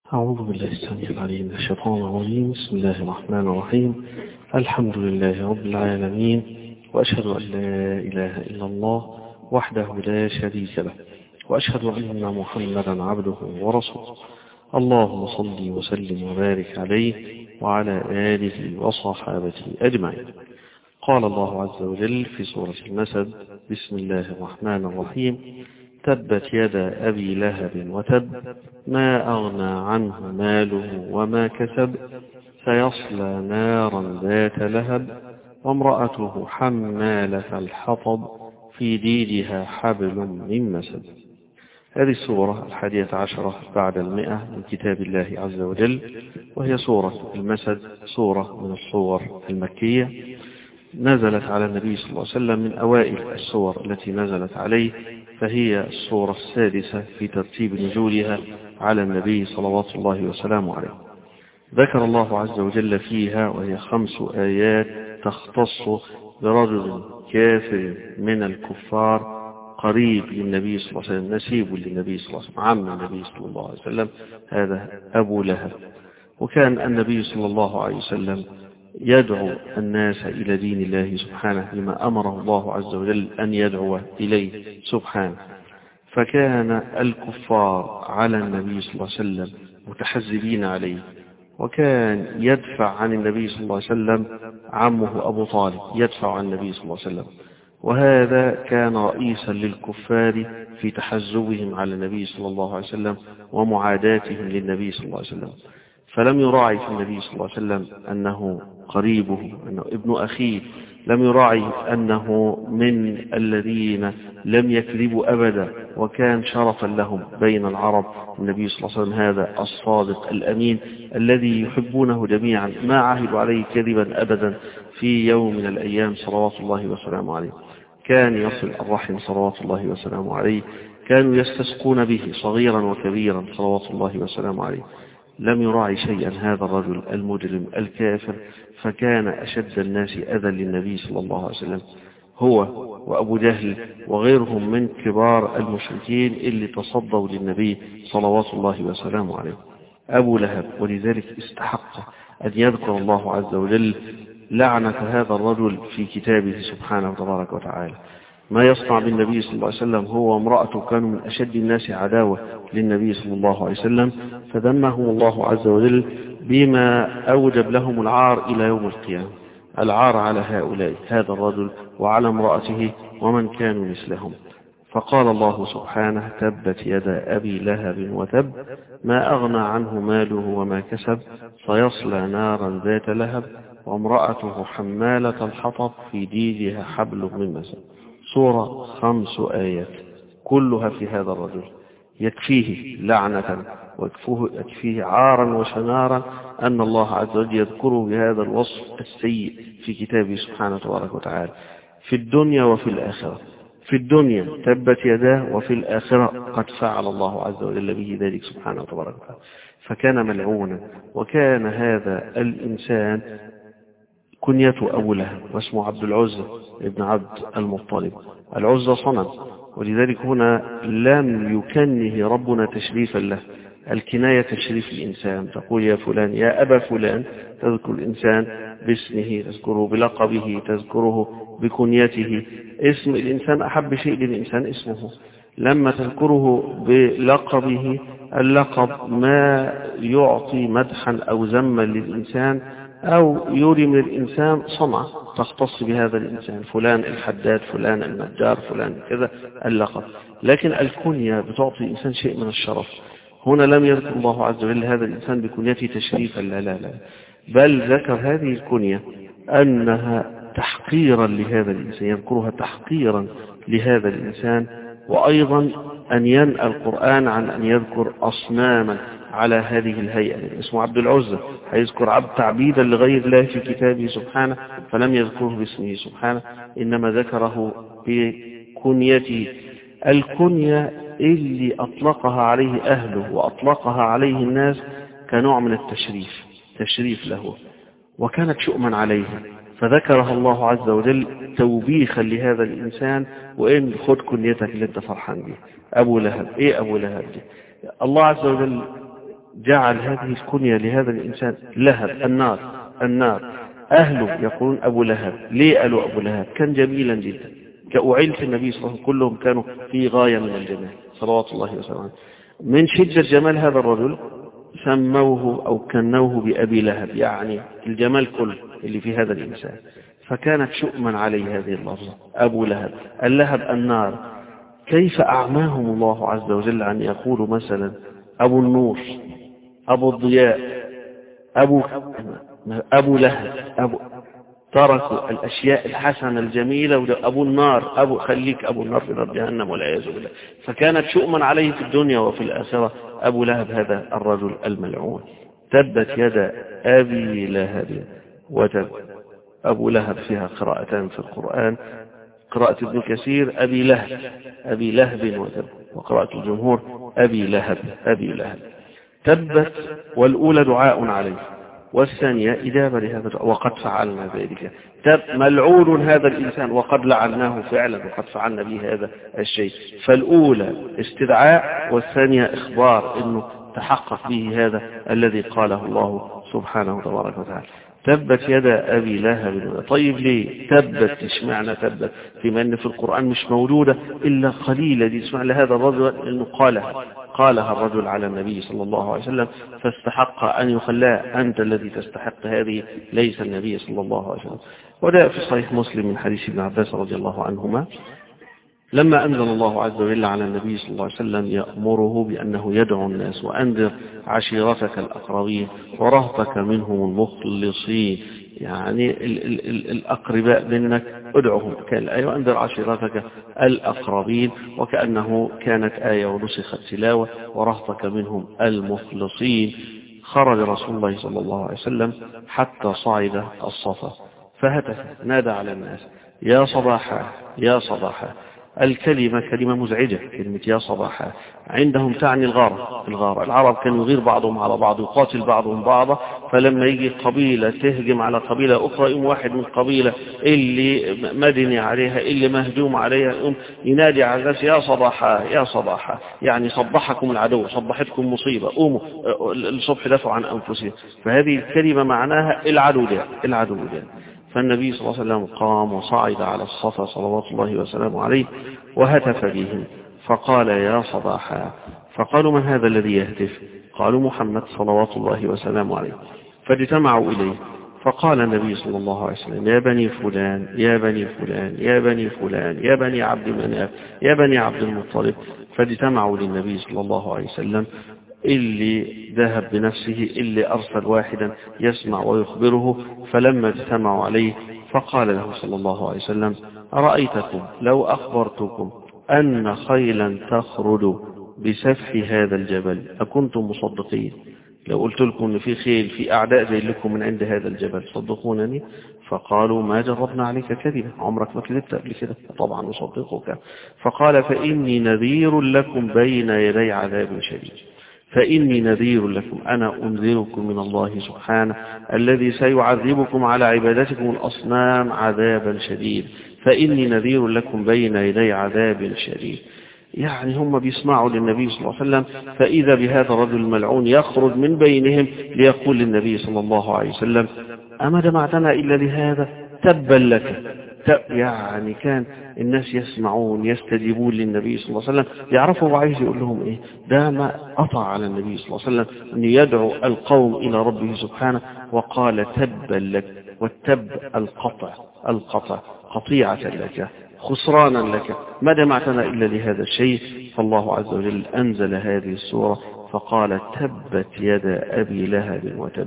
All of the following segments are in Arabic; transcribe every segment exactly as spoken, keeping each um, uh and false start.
أعوذ بالله السميع العليم من الشيطان الرجيم. بسم الله الرحمن الرحيم. الحمد لله رب العالمين، وأشهد أن لا إله إلا الله وحده لا شريك له، وأشهد أن محمدا عبده ورسوله. اللهم صل وسلم وبارك عليه وعلى آله وصحابته أجمعين. قال الله عز وجل في سورة المسد: بسم الله الرحمن الرحيم. تبت يدا أبي لهب وتب، ما أغنى عنه ماله وما كسب، سيصلى نارا ذات لهب، وامرأته حمالة الحطب، في جيدها حبل من مسد. هذه السورة الحادية عشرة بعد المئة من كتاب الله عز وجل، وهي سورة المسد، سورة من السور المكية، نزلت على النبي صلى الله عليه وسلم من أوائل السور التي نزلت عليه، فهي السورة السادسة في ترتيب نزولها على النبي صلوات الله وسلامه عليه. ذكر الله عز وجل فيها، وهي خمس آيات تختص برجل كافر من الكفار قريب للنبي صلى الله عليه وسلم، نسيب للنبي صلى الله عليه وسلم، عم النبي صلى الله عليه وسلم، هذا أبو لهب. وكان النبي صلى الله عليه وسلم يدعو الناس إلى دين الله سبحانه بما أمره الله عز وجل أن يدعو إليه سبحانه، فكان الكفار على النبي صلى الله عليه وسلم متحزبين عليه، وكان يدفع عن النبي صلى الله عليه وسلم عمه أبو طالب، يدفع عن النبي صلى الله عليه وسلم، وهذا كان رئيسا للكفار في تحزبهم على النبي صلى الله عليه وسلم ومعاداتهم للنبي صلى الله عليه وسلم. فلم يراعي في النبي صلى الله عليه وسلم أنه قريبه، أنه ابن أخيه، لم يراعي أنه من الذين لم يكذبوا أبدا، وكان شرفا لهم بين العرب. النبي صلى الله عليه وسلم هذا الصادق الأمين الذي يحبونه جميعا، ما عهدوا عليه كذبا أبدا في يوم من الأيام صلوات الله وسلامه عليه. كان يصل الرحم صلوات الله وسلامه عليه، كانوا يستسقون به صغيرا وكبيرا صلوات الله وسلامه عليه. لم يراعي شيئا هذا الرجل المجرم الكافر، فكان أشد الناس أذى للنبي صلى الله عليه وسلم، هو وأبو جهل وغيرهم من كبار المشركين اللي تصدوا للنبي صلوات الله وسلامه عليه. أبو لهب، ولذلك استحق أن يذكر الله عز وجل لعنة هذا الرجل في كتابه سبحانه وتبارك وتعالى. ما يصنع بالنبي صلى الله عليه وسلم هو وامرأته كانوا من أشد الناس عداوة للنبي صلى الله عليه وسلم، فذمهم الله عز وجل بما أوجب لهم العار إلى يوم القيامة، العار على هؤلاء، هذا الرجل وعلى امرأته ومن كانوا مثلهم. فقال الله سبحانه: تبت يدا أبي لهب وتب، ما أغنى عنه ماله وما كسب، سيصلى نارا ذات لهب، وامرأته حمالة الحطب، في جيدها حبل من مسد. سورة خمس آيات كلها في هذا الرجل، يكفيه لعنة ويكفيه عارا وشنارا أن الله عز وجل يذكره بهذا الوصف السيء في كتابه سبحانه وتبارك وتعالى، في الدنيا وفي الآخرة. في الدنيا تبت يداه، وفي الآخرة قد فعل الله عز وجل به ذلك سبحانه وتبارك وتعالى، فكان ملعونا. وكان هذا الإنسان كنيته أبو لهب، واسمه عبد العزة ابن عبد المطلب. العزة صنم، ولذلك هنا لم يكنه ربنا تشريفا له. الكناية تشريف الإنسان، تقول يا فلان، يا أبا فلان، تذكر الإنسان باسمه، تذكره بلقبه، تذكره بكنيته. اسم الإنسان أحب شيء للإنسان اسمه، لما تذكره بلقبه، اللقب ما يعطي مدحا أو ذما للإنسان، أو يري من الإنسان صنعة تختص بهذا الإنسان، فلان الحداد، فلان النجار، فلان كذا، اللقب. لكن الكنية بتعطي الإنسان شيء من الشرف. هنا لم يذكر الله عز وجل هذا الإنسان بكنيته تشريفا، لا لا لا، بل ذكر هذه الكنية أنها تحقيرا لهذا الإنسان، يذكرها تحقيرا لهذا الإنسان. وأيضا أن ينأى القرآن عن أن يذكر أصناما على هذه الهيئة. اسمه عبد العزة، هيذكر عبد تعبيدا لغير الله في كتابه سبحانه، فلم يذكره باسمه سبحانه، إنما ذكره بكنيته. الكنية اللي أطلقها عليه أهله وأطلقها عليه الناس كنوع من التشريف، تشريف له، وكانت شؤما عليه، فذكرها الله عز وجل توبيخا لهذا الإنسان. وإن خد كنيتك اللي انت فرحان بيه. أبو لهب، إيه أبو لهب دي؟ الله عز وجل جعل هذه الكنية لهذا الإنسان لهب، النار النار. أهله يقولون أبو لهب. ليه قالوا أبو لهب؟ كان جميلا جدا، كأعيلة النبي صلى الله عليه وسلم كلهم كانوا في غاية من الجمال صلوات الله وسلامه. من شدة جمال هذا الرجل سموه أو كنوه بأبي لهب، يعني الجمال كله اللي في هذا الإنسان. فكانت شؤما عليه هذه اللفظة أبو لهب. اللهب النار. كيف أعماهم الله عز وجل أن يقولوا مثلا أبو النور، أبو الضياء، أبو أبو لهب، أبو تركوا الأشياء الحسنة الجميلة أبو النار، أبو خليك أبو النار في نار جهنم والعياذ بالله. فكانت شؤما عليه في الدنيا وفي الآخرة أبو لهب هذا الرجل الملعون. تبت يد أبي لهب وتب. أبو لهب فيها قراءتان في القرآن، قراءة ابن كثير أبي لهب أبي لهب وتب، وقراءة الجمهور أبي لهب أبي لهب. تبت والأولى دعاء عليه، والثانية إجابة لهذا وقد فعلنا ذلك. تب ملعون هذا الإنسان وقد لعناه فعلا وقد فعلنا به هذا الشيء. فالأولى استدعاء، والثانية إخبار إنه تحقق به هذا الذي قاله الله سبحانه تبارك وتعالى. تبت يد أبي لهب. طيب ليه تبت؟ اشمعنى تبت فيما أن في القرآن مش موجودة إلا قليلة دي؟ اسمع لهذا الرجل أنه قالها قالها الرجل على النبي صلى الله عليه وسلم، فاستحق أن يخلاه. أنت الذي تستحق هذه، ليس النبي صلى الله عليه وسلم. وده في صحيح مسلم من حديث ابن عباس رضي الله عنهما لما أنزل الله عز وجل على النبي صلى الله عليه وسلم يأمره بأنه يدعو الناس وأنذر عشيرتك الأقربين ورهطك منهم المخلصين، يعني ال ال ال الأقرباء منك ادعوهم. كان الآية وأنذر عشيرتك الأقربين، وكأنه كانت آية ونسخت تلاوة ورهطك منهم المخلصين. خرج رسول الله صلى الله عليه وسلم حتى صعد الصفا فهتف نادى على الناس يا صباحا يا صباحا. الكلمة كلمة مزعجة، كلمة يا صباحا عندهم تعني الغارة. الغارة العرب كانوا يغير بعضهم على بعض ويقاتل بعضهم بعضا، فلما يجي قبيلة تهجم على قبيلة أخرى يوم واحد من القبيلة اللي مدني عليها اللي مهجوم عليها يوم ينادي على الناس يا صباحا يا صباحا، يعني صبحكم العدو، صبحتكم مصيبة، قوموا الصبح دافعوا عن أنفسهم. فهذه الكلمة معناها العدو ده العدو ده. فالنبي صلى الله عليه وسلم قام وصعد على الصفا صلوات الله وسلامه عليه وهتف بهم فقال يا صباحا. فقالوا من هذا الذي يهتف؟ قالوا محمد صلوات الله وسلامه عليه. فاجتمعوا إليه فقال النبي صلى الله عليه وسلم يا بني فلان يا بني فلان يا بني فلان يا بني عبد مناف يا بني عبد المطلب. فاجتمعوا للنبي صلى الله عليه وسلم، اللي ذهب بنفسه اللي أرسل واحدا يسمع ويخبره. فلما اجتمعوا عليه فقال له صلى الله عليه وسلم أرأيتكم لو أخبرتكم أن خيلا تخرج بسفح هذا الجبل أكنتم مصدقين؟ لو قلت لكم أن في خيل في أعداء جاي لكم من عند هذا الجبل صدقونني؟ فقالوا ما جربنا عليك كذبا، عمرك ما كذبت قبل كده. طبعا نصدقك. فقال فإني نذير لكم بين يدي عذاب شديد. فإني نذير لكم، أنا أنذركم من الله سبحانه الذي سيعذبكم على عبادتكم الأصنام عذابا شديد. فإني نذير لكم بين يدي عذاب شديد. يعني هم بيسمعوا للنبي صلى الله عليه وسلم، فإذا بهذا الرجل الملعون يخرج من بينهم ليقول للنبي صلى الله عليه وسلم أما جمعتنا إلا لهذا؟ تبا لك. يعني كان الناس يسمعون يستجيبون للنبي صلى الله عليه وسلم، يعرفوا وعايز يقول لهم ايه. ده ما قطع على النبي صلى الله عليه وسلم ان يدعو القوم الى ربه سبحانه، وقال تبا لك. والتب القطع القطع قطيعة لك خسرانا لك، ما جمعتنا إلا لهذا الشيء. فالله عز وجل أنزل هذه السورة فقال تبت يد أبي لهب وتب.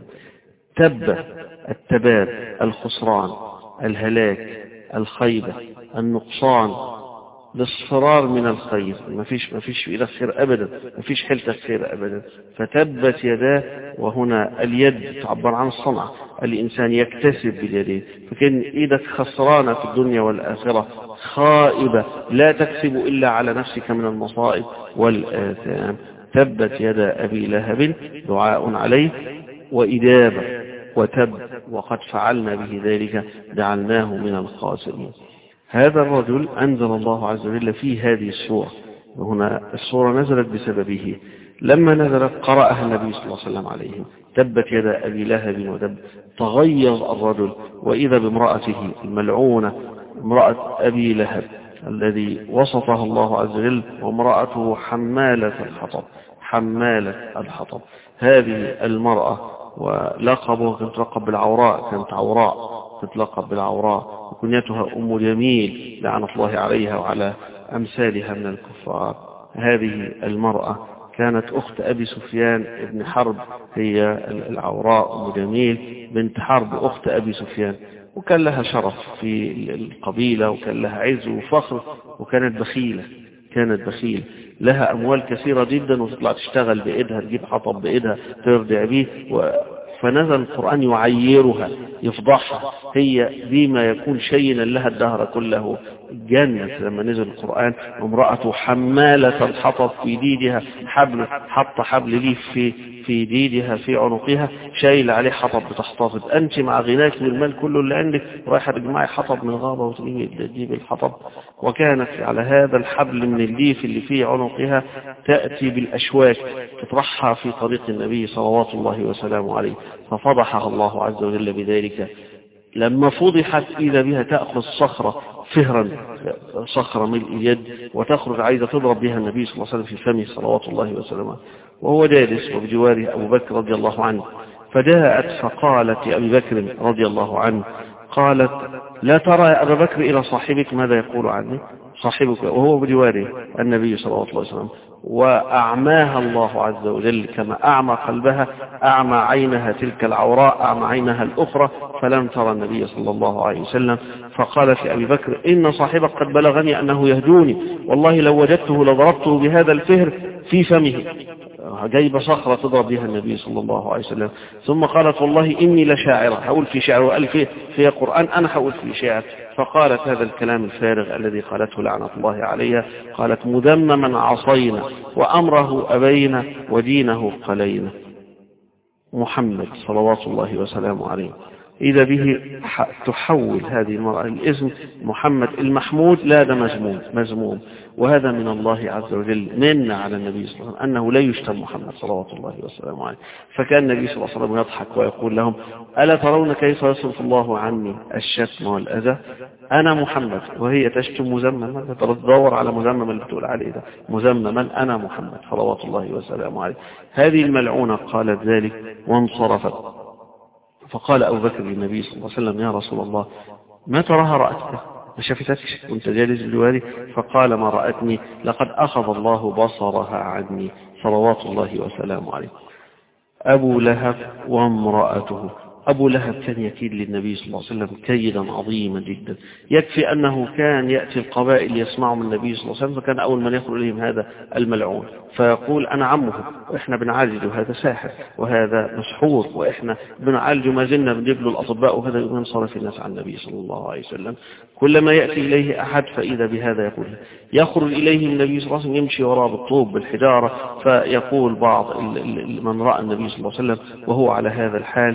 تب التباب الخسران الهلاك الخيبة النقصان، الاصفرار من الخير، ما فيش ما فيش إلى خير أبدا، ما فيش حلة خير أبدا. فتبت يداه، وهنا اليد تعبر عن الصنع، الإنسان يكتسب باليدين. فكان إيدك خسرانة في الدنيا والآخرة، خائبة لا تكسب إلا على نفسك من المصائب والآثام. تبت يد أبي لهب دعاء عليه وإجابة، وتب وقد فعلنا به ذلك جعلناه من الخاسرين. هذا الرجل أنزل الله عز وجل في هذه السورة، وهنا السورة نزلت بسببه، لما نزلت قرأها النبي صلى الله عليه وسلم عليهم: تبت يدا أبي لهب ودب. تغيظ الرجل وإذا بامرأته الملعونة امرأة أبي لهب الذي وصفها الله عز وجل، وامرأته حمالة الحطب. حمالة الحطب هذه المرأة، ولقبه كانت تلقب بالعوراء، كانت عوراء تتلقب بالعوراء، وكنيتها أم جميل لعنة الله عليها وعلى أمثالها من الكفار. هذه المرأة كانت أخت أبي سفيان بن حرب، هي العوراء أم جميل بنت حرب أخت أبي سفيان، وكان لها شرف في القبيلة، وكان لها عز وفخر، وكانت بخيلة. كانت بخيلة لها أموال كثيرة جدا، وتطلع تشتغل بإيدها، تجيب حطب بإيدها ترضع به. فنزل القرآن يعيرها يفضحها، هي بما يكون شينا لها الدهر كله جنة. لما نزل القرآن: امرأة حمالة الحطب في ديدها حبل، حط حبل ليه في في ديدها في عنقها، شايل عليه حطب بتحتفظ. أنت مع غناك والمال كله اللي عندك رايحة تجمعي حطب من غابة وتجيب الحطب. وكانت على هذا الحبل من الليف اللي في عنقها تأتي بالأشواك تطرحها في طريق النبي صلوات الله وسلامه عليه، ففضحها الله عز وجل بذلك. لما فضحت إذا بها تأخذ صخرة فهرا، صخرة ملء اليد، وتخرج عايزة تضرب بها النبي صلى الله عليه وسلم في فمه صلوات الله وسلامه، وهو جالس وبجواره أبو بكر رضي الله عنه. فجاءت فقالت يا أبي بكر رضي الله عنه، قالت: لا ترى يا أبا بكر إلى صاحبك ماذا يقول عني؟ صاحبك وهو بجواره النبي صلى الله عليه وسلم. وأعماها الله عز وجل كما أعمى قلبها، أعمى عينها تلك العوراء، أعمى عينها الأخرى، فلم ترى النبي صلى الله عليه وسلم. فقالت لأبي بكر: إن صاحبك قد بلغني أنه يهجوني، والله لو وجدته لضربته بهذا الفهر في فمه. جايب صخرة تضرب بها النبي صلى الله عليه وسلم. ثم قالت: والله إني لشاعرة، هقول في شعر، وقال فيه في قرآن أنا هقول في شعر. فقالت هذا الكلام الفارغ الذي قالته لعنة الله عليها. قالت: مذمما عصينا وأمره أبينا ودينه قلينا. محمد صلوات الله وسلامه عليه إذا به تحول هذه المرأة الاسم محمد المحمود، لا ده مذموم مذموم. وهذا من الله عز وجل من على النبي صلى الله عليه وسلم أنه لا يشتم محمد صلوات الله وسلامه عليه. فكان النبي صلى الله عليه وسلم يضحك ويقول لهم: ألا ترون كيف يصرف الله عني الشتم والأذى؟ أنا محمد وهي تشتم مذمما، تدور على مذمما اللي بتقول عليه ده مذمما، أنا محمد صلوات الله وسلامه عليه. هذه الملعونة قالت ذلك وانصرفت. فقال أبو بكر للنبي صلى الله عليه وسلم: يا رسول الله، ما تراها رأتك؟ ما شافتكش وانت جالس بجواري؟ فقال: ما رأتني، لقد أخذ الله بصرها عني صلوات الله وسلامه عليه. أبو لهب وامرأته. أبو لهب كان يكيد للنبي صلى الله عليه وسلم كيدا عظيما جدا. يكفي أنه كان يأتي القبائل يسمعوا من النبي صلى الله عليه وسلم، فكان أول من يخرج إليهم هذا الملعون، فيقول: أنا عمه، وإحنا بنعالجه، هذا ساحر وهذا مسحور، وإحنا بنعالجه، ما زلنا بنجيب له الأطباء، وهذا يؤمن صرف الناس عن النبي صلى الله عليه وسلم. كلما يأتي إليه أحد فإذا بهذا يقول. يخرج إليه النبي صلى الله عليه وسلم يمشي وراء بالطوب بالحجارة، فيقول بعض من رأى النبي صلى الله عليه وسلم وهو على هذا الحال،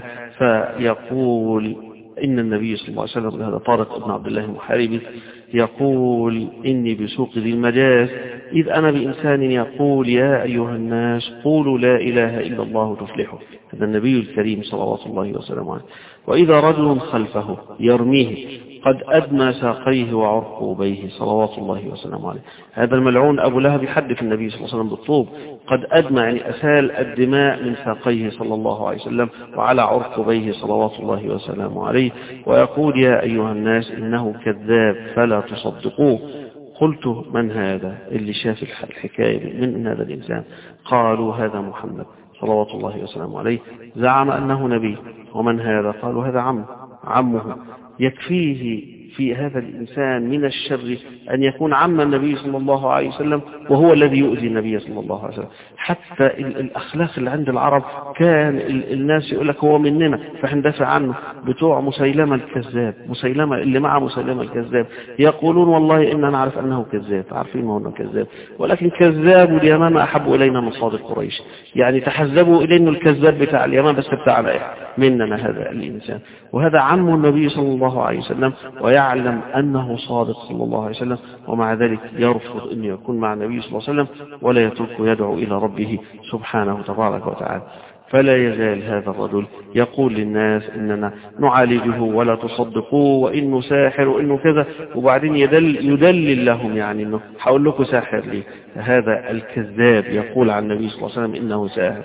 فيقول إن النبي صلى الله عليه وسلم، هذا طارق بن عبد الله المحاربي، يقول: إني بسوق ذي المجاز إذ أنا بإنسان يقول: يا أيها الناس قولوا لا إله إلا الله تفلحوا. هذا النبي الكريم صلوات الله وسلامه عليه. وإذا رجل خلفه يرميه قد أدمى ساقيه وعرقوبيه صلوات الله وسلامه عليه. هذا الملعون أبو لهب يحدث النبي صلى الله عليه وسلم بالطوب، قد أدمى يعني أسال الدماء من ساقيه صلى الله عليه وسلم وعلى عرقوبيه صلوات الله وسلامه عليه، ويقول: يا أيها الناس إنه كذاب فلا تصدقوه. قلت: من هذا اللي شاف الحكاية من هذا الإنسان؟ قالوا: هذا محمد صلوات الله وسلامه عليه، زعم أنه نبي. ومن هذا؟ قالوا: هذا عم عمه. يكفيه في هذا الإنسان من الشر أن يكون عم النبي صلى الله عليه وسلم، وهو الذي يؤذي النبي صلى الله عليه وسلم. حتى الأخلاق اللي عند العرب كان الناس يقول لك هو مننا فهندافع عنه. بتوع مسيلمة الكذاب، مسيلمة اللي مع مسيلمة الكذاب يقولون: والله إننا نعرف أنه كذاب، عارفين ما هو كذاب، ولكن كذاب اليمامة أحب إلينا من صادق قريش. يعني تحزبوا إلينا الكذاب بتاع اليمامة بس بتاعنا إيه؟ مننا هذا الإنسان. وهذا عم النبي صلى الله عليه وسلم ويعلم أنه صادق صلى الله عليه وسلم، ومع ذلك يرفض أن يكون مع النبي صلى الله عليه وسلم ولا يترك يدعو إلى ربه سبحانه تبارك وتعالى. فلا يزال هذا الرجل يقول للناس إننا نعالجه ولا تصدقوه وإنه ساحر وإنه كذا، وبعدين يدل يدلل لهم يعني إنه هقول لكم ساحر ليه. هذا الكذاب يقول عن النبي صلى الله عليه وسلم إنه ساحر.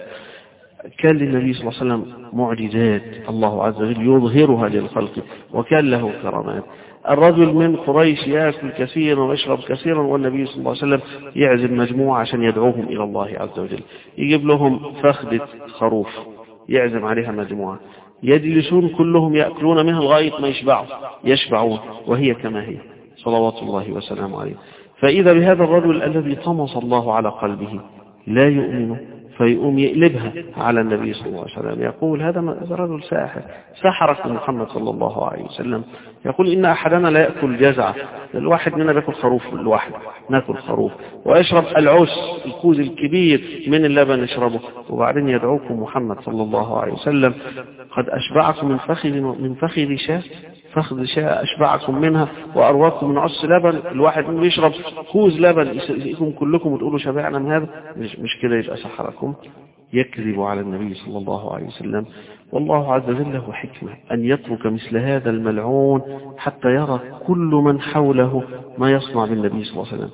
كان للنبي صلى الله عليه وسلم معجزات الله عز وجل يظهرها للخلق، وكان له كرامات. الرجل من قريش يأكل كثيرا ويشرب كثيرا، والنبي صلى الله عليه وسلم يعزم مجموعة عشان يدعوهم إلى الله عز وجل، يجيب لهم فخدة خروف يعزم عليها مجموعة، يجلسون كلهم يأكلون منها لغاية ما يشبعوا يشبعون وهي كما هي صلوات الله وسلامه عليه. فإذا بهذا الرجل الذي طمس الله على قلبه لا يؤمن، فيقوم يقلبها على النبي صلى الله عليه وسلم، يقول هذا رجل ساحر سحرك محمد صلى الله عليه وسلم. يقول إن أحدنا لا يأكل جزعة، الواحد مننا بيأكل خروف الواحد، نأكل خروف، ويشرب العس الكوز الكبير من اللبن يشربه، وبعدين يدعوكم محمد صلى الله عليه وسلم قد أشبعكم من فخذ من فخذ شاة فخذ شاة أشبعكم منها وأرواكم من عص لبن، الواحد منهم يشرب كوز لبن يسقيكم كلكم وتقولوا شبعنا من هذا، مش, مش كده يبقى سحركم. يكذب على النبي صلى الله عليه وسلم. والله عز وجل له حكمة أن يترك مثل هذا الملعون حتى يرى كل من حوله ما يصنع بالنبي صلى الله عليه وسلم.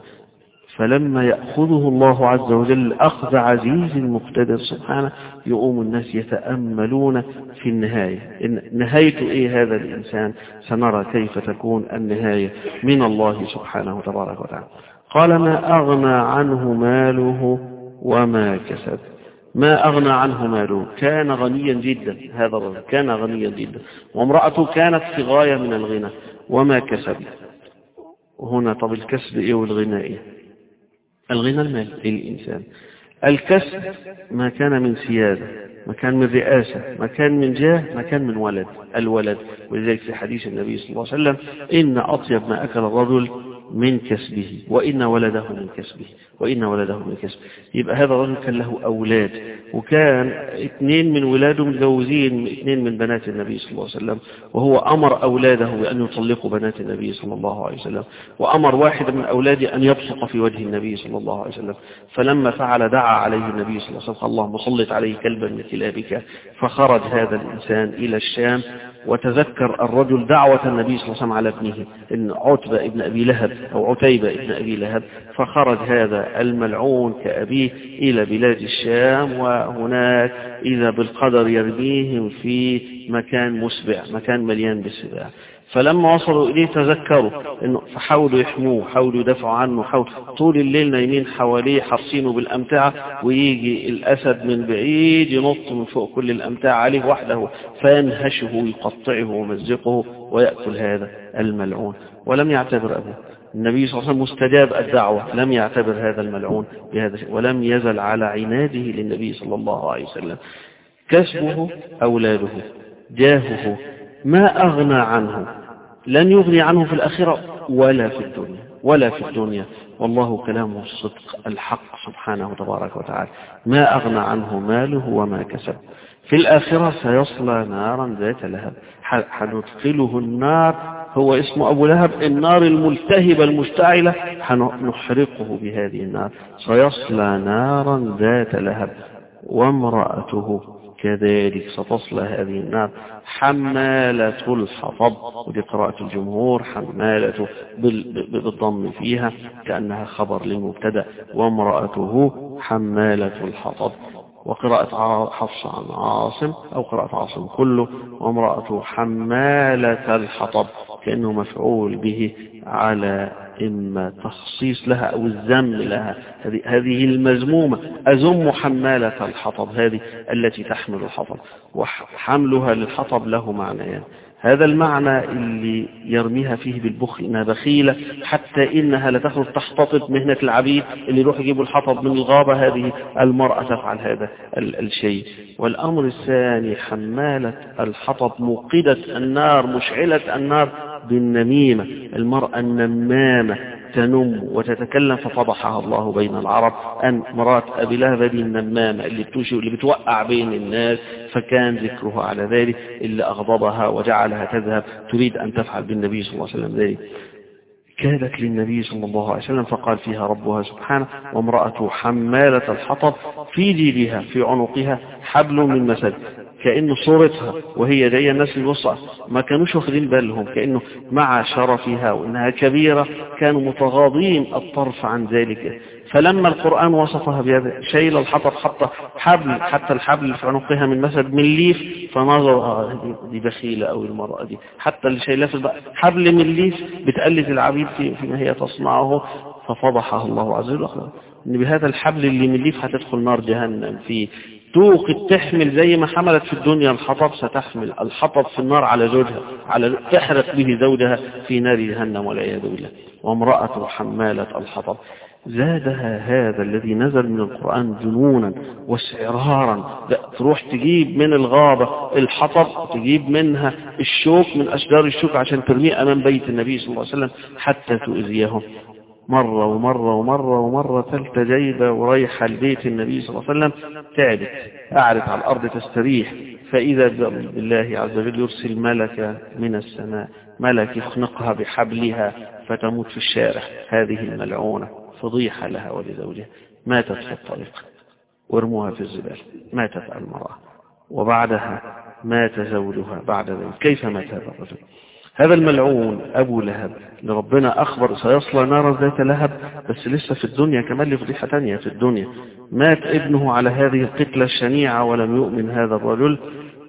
فلما يأخذه الله عز وجل أخذ عزيز مقتدر سبحانه، يقوم الناس يتأملون في النهاية، إن نهايته إيه هذا الإنسان؟ سنرى كيف تكون النهاية من الله سبحانه تبارك وتعالى. قال ما أغنى عنه ماله وما كسب. ما أغنى عنه ماله، كان غنيا جدا، هذا الرجل كان غنيا جدا، وامرأته كانت في غاية من الغنى. وما كسب هنا، طب الكسب إيه والغنى إيه؟ الغنى المال للإنسان، الكسب ما كان من سيادة، ما كان من رئاسة، ما كان من جاه، ما كان من ولد، الولد. ولذلك في حديث النبي صلى الله عليه وسلم إن أطيب ما أكل الرجل من كسبه وإن ولده من كسبه وإن ولده من كسبه. يبقى هذا الرجل كان له أولاد، وكان اثنين من ولاده متجوزين اثنين من بنات النبي صلى الله عليه وسلم، وهو أمر أولاده بأن يطلقوا بنات النبي صلى الله عليه وسلم، وأمر واحد من أولاده أن يبصق في وجه النبي صلى الله عليه وسلم. فلما فعل دعا عليه النبي صلى الله عليه وسلم اللهم صلت عليه كلبا من كلابك. فخرج هذا الإنسان إلى الشام، وتذكر الرجل دعوة النبي صلى الله عليه وسلم على ابنه إن عتبة ابن أبي لهب أو عتيبة ابن أبي لهب، فخرج هذا الملعون كأبيه إلى بلاد الشام، وهناك إذا بالقدر يرميهم في مكان مسبع، مكان مليان بالسباع. فلما وصلوا إليه تذكروا إنه فحاولوا يحموه، حاولوا يدافعوا عنه، حاولوا طول الليل نايمين حواليه حرصينه بالأمتعة، ويجي الأسد من بعيد ينط من فوق كل الأمتعة عليه وحده فينهشه ويقطعه ومزقه ويأكل هذا الملعون. ولم يعتبر أبوه النبي صلى الله عليه وسلم مستجاب الدعوة، لم يعتبر هذا الملعون بهذا الشيء، ولم يزل على عناده للنبي صلى الله عليه وسلم. كسبه أولاده، جاهه، ما أغنى عنه، لن يغني عنه في الآخرة ولا في الدنيا ولا في الدنيا. والله كلامه الصدق الحق سبحانه تبارك وتعالى. ما أغنى عنه ماله وما كسب. في الآخرة سيصلى نارا ذات لهب، حندخله النار، هو اسمه أبو لهب، النار الملتهبة المشتعلة، حنحرقه بهذه النار. سيصلى نارا ذات لهب وامرأته كذلك ستصلى هذه النار حمالة الحطب. ودي قراءة الجمهور، حمالة بالضم فيها كأنها خبر للمبتدأ، وامرأته حمالة الحطب. وقراءة حفص عن عاصم أو قراءة عاصم كله وامرأته حمالة الحطب، كأنه مفعول به على إما تخصيص لها أو الذم لها. هذه المذمومة، أذم حمالة الحطب، هذه التي تحمل الحطب، وحملها للحطب له معنيان. هذا المعنى اللي يرميها فيه بالبخل إنها بخيلة، حتى إنها لتخرج تحتطب مهنة العبيد اللي يروح يجيبوا الحطب من الغابة، هذه المرأة تفعل هذا الشيء. والأمر الثاني حمالة الحطب، موقدة النار، مشعلة النار بالنميمة، المرأة النمامة تنم وتتكلم ففضحها الله بين العرب أن مرات أبي لهب دي النمامة اللي بتوشي واللي بتوقع بين الناس، فكان ذكرها على ذلك اللي أغضبها وجعلها تذهب تريد أن تفعل بالنبي صلى الله عليه وسلم ذلك. كادت للنبي صلى الله عليه وسلم فقال فيها ربها سبحانه وامرأته حمالة الحطب في جيدها في عنقها حبل من مسد. كأنه صورتها وهي جاية الناس الوسط ما كانوش واخدين بالهم، كأنه مع شرفها وإنها كبيرة كانوا متغاضين الطرف عن ذلك. فلما القرآن وصفها بهذا شيل الحطب حتى حبل حتى الحبل في عنقها من مسد من ليف، فنظر آه دي بخيلة أو المرأة دي حتى اللي شايلها في حبل من ليف بتقلد العبيد في فيما هي تصنعه، ففضحها الله عز وجل إن بهذا الحبل اللي من ليف هتدخل نار جهنم فيه. توقد تحمل زي ما حملت في الدنيا الحطب ستحمل الحطب في النار على زوجها، على تحرق به زوجها في نار جهنم والعياذ بالله. وامرأة حمالة الحطب زادها هذا الذي نزل من القرآن جنونا واستعرارا. تروح تجيب من الغابة الحطب، تجيب منها الشوك من أشجار الشوك عشان ترميه أمام بيت النبي صلى الله عليه وسلم حتى تؤذيهم. مرة ومرة ومرة ومرة ثالثة جايبة ورايحة البيت النبي صلى الله عليه وسلم تعبت قعدت على الأرض تستريح، فإذا بالله عز وجل يرسل ملك من السماء، ملك يخنقها بحبلها فتموت في الشارع. هذه الملعونة فضيحة لها ولزوجها، ماتت في الطريق وارموها في الزبالة. ماتت المرأة وبعدها مات زوجها بعد ذلك. كيف مات هذا الرجل؟ هذا الملعون أبو لهب اللي ربنا أخبر سيصلى نارا ذات لهب، بس لسه في الدنيا كمان لفضيحة تانية في الدنيا. مات ابنه على هذه القتلة الشنيعة ولم يؤمن هذا الرجل.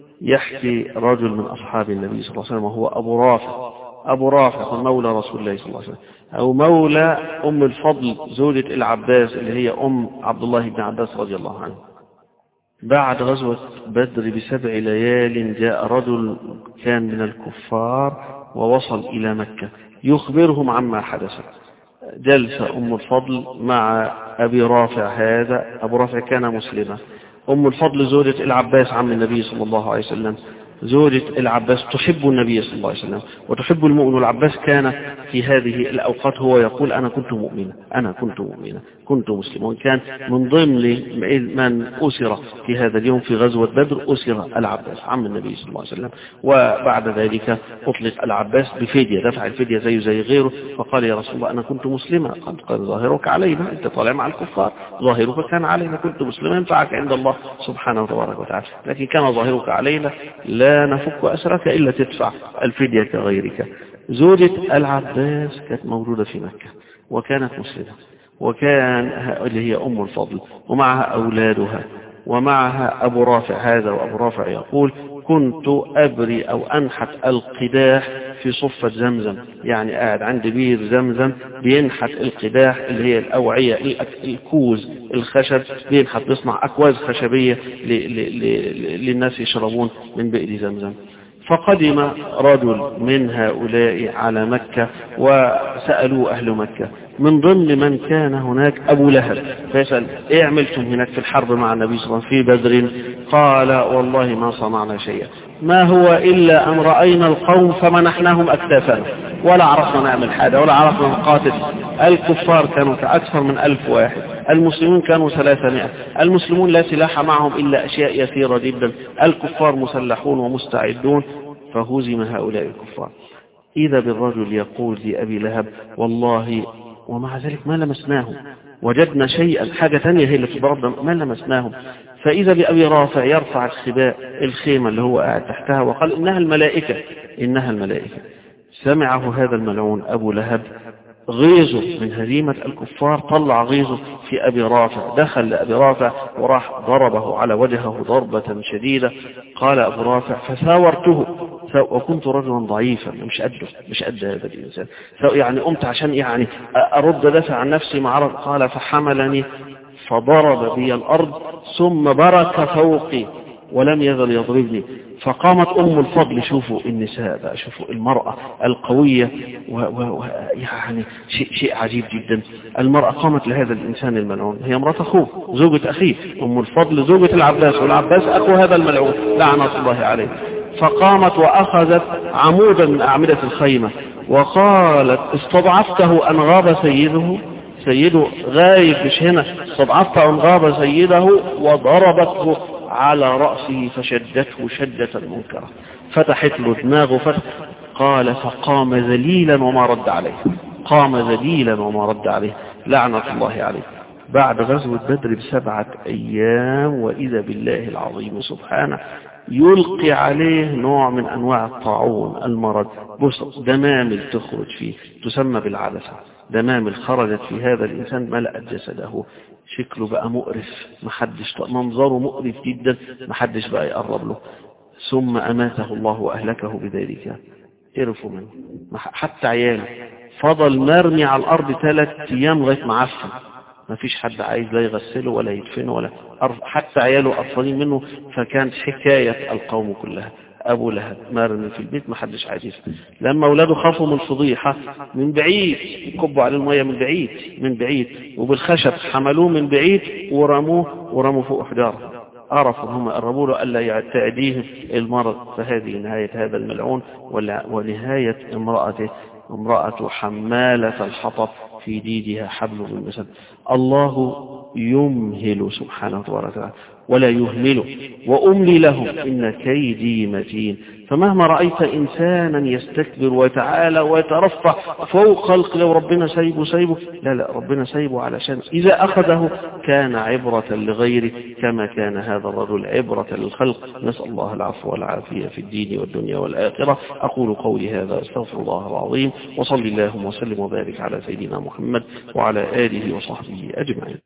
يحكي رجل من أصحاب النبي صلى الله عليه وسلم وهو أبو رافع، أبو رافع مولى رسول الله صلى الله عليه وسلم أو مولى أم الفضل زوجة العباس اللي هي أم عبد الله بن عباس رضي الله عنه. بعد غزوة بدر بسبع ليال جاء رجل كان من الكفار ووصل إلى مكة يخبرهم عما حدث. جلس أم الفضل مع أبي رافع، هذا أبو رافع كان مسلما. أم الفضل زوجة العباس عم النبي صلى الله عليه وسلم، زوجة العباس تحب النبي صلى الله عليه وسلم وتحب المؤمن. والعباس كان في هذه الأوقات هو يقول أنا كنت مؤمنا أنا كنت مؤمنا كنت مسلما، وكان من ضمن من أسر في هذا اليوم في غزوة بدر أسر العباس عم النبي صلى الله عليه وسلم. وبعد ذلك أطلق العباس بفدية، دفع الفدية زي زي غيره، فقال يا رسول الله أنا كنت مسلما. قد قال ظاهرك علينا، أنت طالع مع الكفار، ظاهرك كان علينا كنت مسلما ينفعك عند الله سبحانه وتبارك وتعالى، لكن كان ظاهرك علينا لا نفك أسرك إلا تدفع الفدية كغيرك. زوجة العباس كانت موجودة في مكة وكانت مسلمة، وكان اللي هي أم الفضل ومعها أولادها ومعها أبو رافع هذا. وأبو رافع يقول كنت أبري أو أنحت القداح في صفة زمزم، يعني قاعد عند بير زمزم بينحت القداح اللي هي الأوعية الكوز الخشب، بينحت بيصنع أكواز خشبية للناس يشربون من بئر زمزم. فقدم رجل من هؤلاء على مكة وسألوا أهل مكة، من ضمن من كان هناك أبو لهب، فيسأل إيه عملتم هناك في الحرب مع النبي صلى الله عليه وسلم في بدر؟ قال والله ما صنعنا شيئا، ما هو إلا أن رأينا القوم فمنحناهم أكتافنا، ولا عرفنا نعمل حاجة ولا عرفنا نقاتل. الكفار كانوا كأكثر من ألف واحد، المسلمون كانوا ثلاثمائة. المسلمون لا سلاح معهم إلا أشياء يسيرة جدا، الكفار مسلحون ومستعدون، فهزم هؤلاء الكفار. إذا بالرجل يقول لأبي لهب والله ومع ذلك ما لمسناهم، وجدنا شيئا حاجة تانية هي اللي في ضربنا ما لمسناهم. فإذا بأبي رافع يرفع الخباء الخيمة اللي هو قاعد تحتها وقال إنها الملائكة إنها الملائكة. سمعه هذا الملعون أبو لهب، غيظه من هزيمة الكفار طلع غيظه في أبي رافع، دخل لأبي رافع وراح ضربه على وجهه ضربة شديدة. قال أبو رافع فساورته، وكنت رجلا ضعيفا مش قده مش قد هذا الإنسان، يعني قمت عشان يعني أرد دافع عن نفسي مع رب. قال فحملني فضرب بي الأرض ثم برك فوقي ولم يزل يضربني. فقامت أم الفضل، شوفوا النساء بقى، شوفوا المرأة القوية ويعني شيء, شيء عجيب جدا. المرأة قامت لهذا الإنسان الملعون، هي امرأة أخوه زوجة أخيه أم الفضل زوجة العباس، والعباس أخو هذا الملعون لعنة الله عليه. فقامت وأخذت عمودا من أعمدة الخيمة وقالت استضعفته أن غاب سيده، سيده غايب مش هنا، استضعفته أن غاب سيده، وضربته على رأسه فشدته شدة منكرة، فتحت له دماغه فتح. قال فقام ذليلا وما رد عليه، قام ذليلا وما رد عليه لعنة الله عليه. بعد غزوة بدر بسبعة أيام وإذا بالله العظيم سبحانه يلقي عليه نوع من أنواع الطاعون، المرض، بص دمامل تخرج فيه تسمى بالعدسة، دمامل خرجت في هذا الإنسان ملأت جسده، شكله بقى مقرف، محدش، منظره مقرف جدا، محدش بقى يقرب له. ثم أماته الله وأهلكه بذلك، عرفوا منه حتى عياله، فضل مرمي على الأرض ثلاث أيام لغاية ما عفن، ما فيش حد عايز لا يغسله ولا يدفنه ولا حتى عياله قرفانين منه. فكانت حكاية القوم كلها أبو لهب مرمي في البيت، ما حدش عايز يدفن. لما أولاده خافوا من الفضيحة من بعيد يكبوا على المية من بعيد من بعيد وبالخشب حملوه من بعيد ورموه ورموا فوق حجارة، عرفوا هم قربوا له ألا تعديهم المرض. فهذه نهاية هذا الملعون ونهاية امرأته، امرأة حمالة الحطب في ديدها حبل من مسد. الله يمهل سبحانه وتعالى ولا يهمله، وأملي لهم إن كيدي متين. فمهما رأيت إنسانا يستكبر ويتعالى ويترفع فوق خلق، لو ربنا سيبه سيبه لا لا ربنا سيبه علشان إذا أخذه كان عبرة لغيره كما كان هذا الرجل عبرة للخلق. نسأل الله العفو والعافية في الدين والدنيا والآخرة. أقول قولي هذا أستغفر الله العظيم، وصلي اللهم وسلم وبارك على سيدنا محمد وعلى آله وصحبه أجمعين.